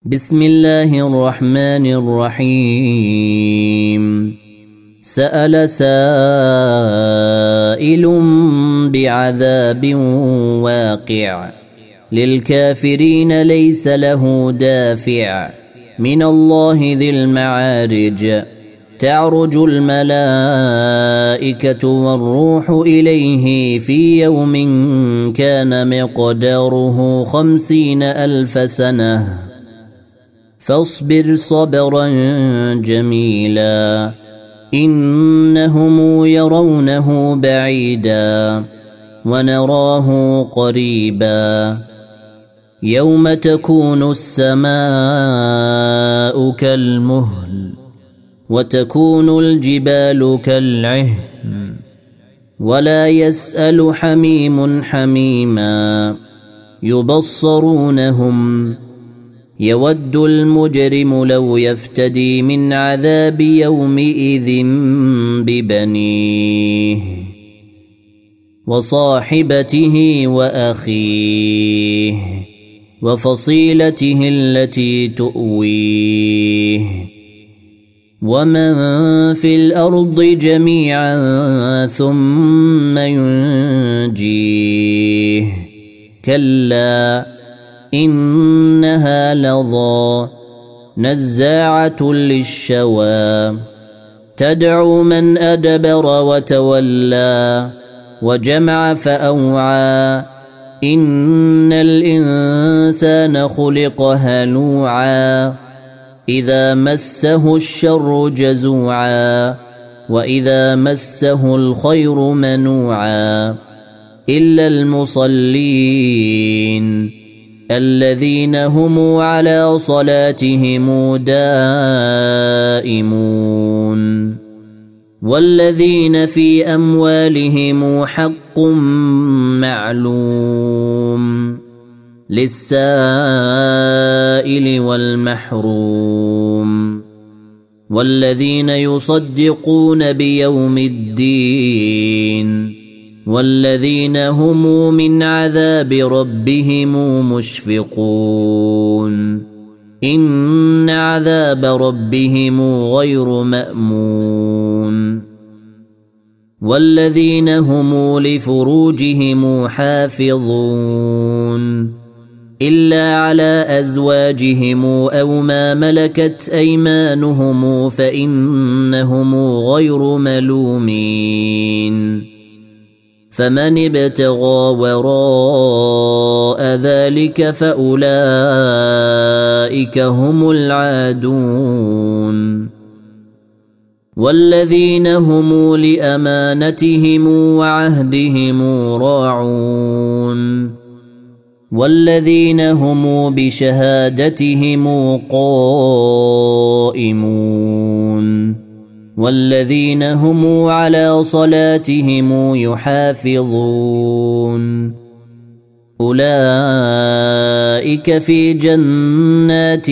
بسم الله الرحمن الرحيم. سأل سائل بعذاب واقع للكافرين ليس له دافع من الله ذي المعارج تعرج الملائكة والروح إليه في يوم كان مقداره 50,000 سنة فاصبر صبرا جميلا إنهم يرونه بعيدا ونراه قريبا يوم تكون السماء كالمهل وتكون الجبال كالعهن ولا يسأل حميم حميما يبصرونهم يود المجرم لو يفتدي من عذاب يومئذ ببنيه وصاحبته وأخيه وفصيلته التي تؤويه ومن في الأرض جميعا ثم ينجيه كلا إنها لظى نزاعة للشوى تدعو من أدبر وتولى وجمع فأوعى إن الإنسان خلق هلوعا إذا مسه الشر جزوعا وإذا مسه الخير منوعا إلا المصلين الذين هم على صلاتهم دائمون والذين في أموالهم حق معلوم للسائل والمحروم والذين يصدقون بيوم الدين والذين هم من عذاب ربهم مشفقون إن عذاب ربهم غير مأمون والذين هم لفروجهم حافظون إلا على أزواجهم أو ما ملكت أيمانهم فإنهم غير ملومين فمن ابتغى وراء ذلك فأولئك هم العادون والذين هم لأمانتهم وعهدهم راعون والذين هم بشهادتهم قائمون والذين هم على صلاتهم يحافظون أولئك في جنات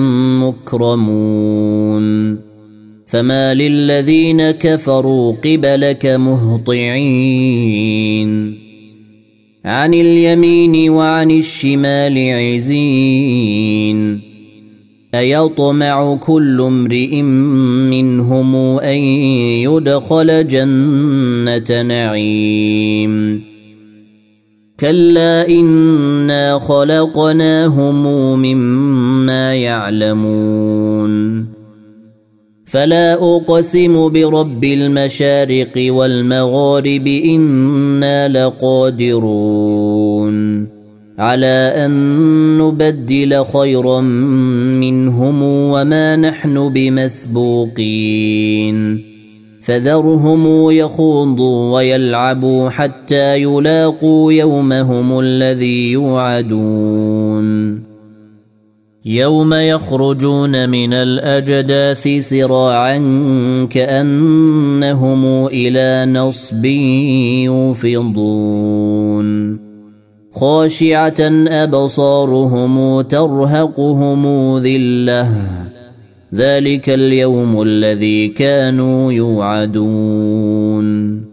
مكرمون فما للذين كفروا قبلك مهطعين عن اليمين وعن الشمال عزين أيطمع كل امرئ منهم أن يدخل جنة نعيم كلا إنا خلقناهم مما يعلمون فلا أقسم برب المشارق والمغارب إنا لقادرون على أن نبدل خيرا منهم وما نحن بمسبوقين فذرهم يخوضوا ويلعبوا حتى يلاقوا يومهم الذي يوعدون يوم يخرجون من الأجداث سراعا كأنهم إلى نصب يوفضون خاشعة أبصارهم ترهقهم ذلة ذلك اليوم الذي كانوا يوعدون